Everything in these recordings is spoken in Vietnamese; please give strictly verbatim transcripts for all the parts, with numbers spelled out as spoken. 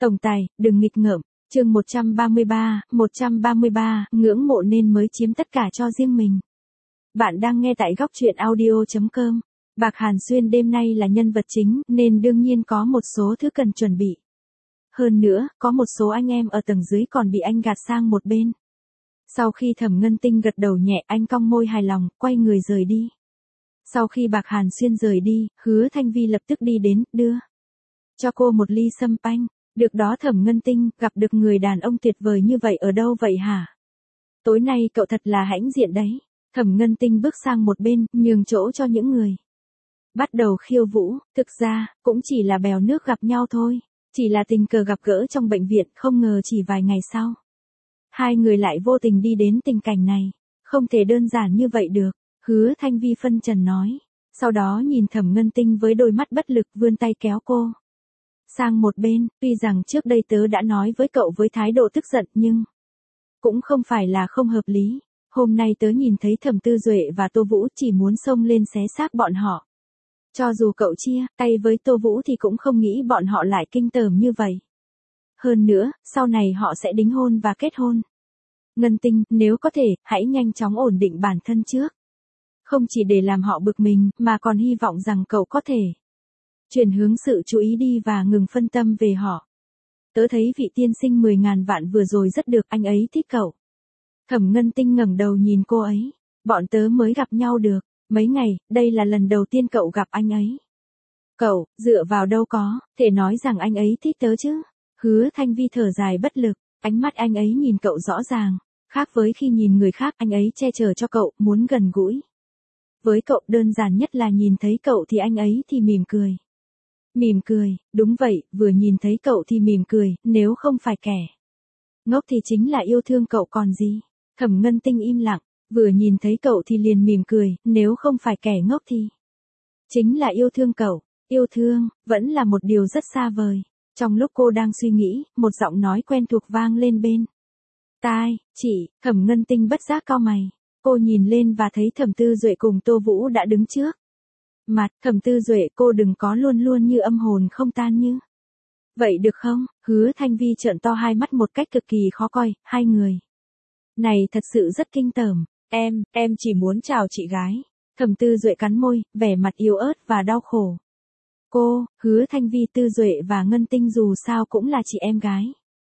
Tổng tài, đừng nghịch ngợm. Chương một trăm ba mươi ba, một trăm ba mươi ba, ngưỡng mộ nên mới chiếm tất cả cho riêng mình. Bạn đang nghe tại góc truyện audio chấm com. Bạc Hàn Xuyên đêm nay là nhân vật chính, nên đương nhiên có một số thứ cần chuẩn bị. Hơn nữa, có một số anh em ở tầng dưới còn bị anh gạt sang một bên. Sau khi Thẩm Ngân Tinh gật đầu nhẹ, anh cong môi hài lòng, quay người rời đi. Sau khi Bạc Hàn Xuyên rời đi, Hứa Thanh Vi lập tức đi đến, đưa cho cô một ly sâm panh. Được đó Thẩm Ngân Tinh, gặp được người đàn ông tuyệt vời như vậy ở đâu vậy hả? Tối nay cậu thật là hãnh diện đấy. Thẩm Ngân Tinh bước sang một bên, nhường chỗ cho những người bắt đầu khiêu vũ. Thực ra, cũng chỉ là bèo nước gặp nhau thôi. Chỉ là tình cờ gặp gỡ trong bệnh viện, không ngờ chỉ vài ngày sau. Hai người lại vô tình đi đến tình cảnh này. Không thể đơn giản như vậy được. Hứa Thanh Vi phân trần nói. Sau đó nhìn Thẩm Ngân Tinh với đôi mắt bất lực vươn tay kéo cô sang một bên. Tuy rằng trước đây tớ đã nói với cậu với thái độ tức giận nhưng cũng không phải là không hợp lý. Hôm nay tớ nhìn thấy Thẩm Tư Duệ và Tô Vũ chỉ muốn xông lên xé xác bọn họ. Cho dù cậu chia tay với Tô Vũ thì cũng không nghĩ bọn họ lại kinh tởm như vậy. Hơn nữa, sau này họ sẽ đính hôn và kết hôn. Ngân Tinh, nếu có thể, hãy nhanh chóng ổn định bản thân trước. Không chỉ để làm họ bực mình, mà còn hy vọng rằng cậu có thể chuyển hướng sự chú ý đi và ngừng phân tâm về họ. Tớ thấy vị tiên sinh mười ngàn vạn vừa rồi rất được, anh ấy thích cậu. Thẩm Ngân Tinh ngẩng đầu nhìn cô ấy. Bọn tớ mới gặp nhau được mấy ngày, đây là lần đầu tiên cậu gặp anh ấy. Cậu, dựa vào đâu có thể nói rằng anh ấy thích tớ chứ? Hứa Thanh Vi thở dài bất lực, ánh mắt anh ấy nhìn cậu rõ ràng, khác với khi nhìn người khác, anh ấy che chở cho cậu, muốn gần gũi với cậu. Đơn giản nhất là nhìn thấy cậu thì anh ấy thì mỉm cười. Mỉm cười, đúng vậy, vừa nhìn thấy cậu thì mỉm cười, nếu không phải kẻ ngốc thì chính là yêu thương cậu còn gì. Thẩm Ngân Tinh im lặng, vừa nhìn thấy cậu thì liền mỉm cười, nếu không phải kẻ ngốc thì chính là yêu thương cậu. Yêu thương, vẫn là một điều rất xa vời. Trong lúc cô đang suy nghĩ, một giọng nói quen thuộc vang lên bên tai. Chị, Thẩm Ngân Tinh bất giác cau mày. Cô nhìn lên và thấy Thẩm Tư Duệ cùng Tô Vũ đã đứng trước mặt. Thẩm Tư Duệ, cô đừng có luôn luôn như âm hồn không tan như vậy được không? Hứa Thanh Vi trợn to hai mắt một cách cực kỳ khó coi. Hai người này thật sự rất kinh tởm. Em, em chỉ muốn chào chị gái. Thẩm Tư Duệ cắn môi, vẻ mặt yếu ớt và đau khổ. Cô, Hứa Thanh Vi, Tư Duệ và Ngân Tinh dù sao cũng là chị em gái.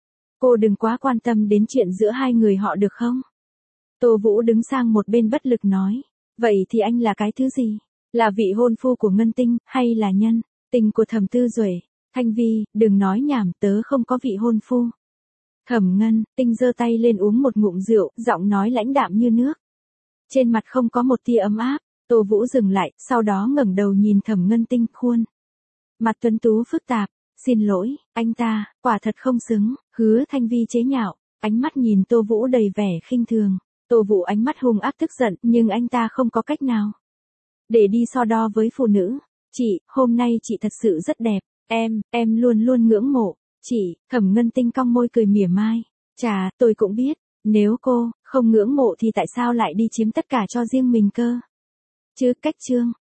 Cô đừng quá quan tâm đến chuyện giữa hai người họ được không? Tô Vũ đứng sang một bên bất lực nói. Vậy thì anh là cái thứ gì? Là vị hôn phu của Ngân Tinh, hay là nhân tình của Thẩm Tư Duệ? Thanh Vi, đừng nói nhảm, tớ không có vị hôn phu. Thẩm Ngân Tinh giơ tay lên uống một ngụm rượu, giọng nói lãnh đạm như nước. Trên mặt không có một tia ấm áp. Tô Vũ dừng lại, sau đó ngẩng đầu nhìn Thẩm Ngân Tinh, khuôn mặt tuấn tú phức tạp. Xin lỗi, anh ta, quả thật không xứng. Hứa Thanh Vi chế nhạo, ánh mắt nhìn Tô Vũ đầy vẻ khinh thường. Tô Vũ ánh mắt hung ác tức giận, nhưng anh ta không có cách nào để đi so đo với phụ nữ. Chị, hôm nay chị thật sự rất đẹp. Em, em luôn luôn ngưỡng mộ chị. Thẩm Ngân Tinh cong môi cười mỉa mai. Chà, tôi cũng biết, nếu cô không ngưỡng mộ thì tại sao lại đi chiếm tất cả cho riêng mình cơ? Chứ cách chương,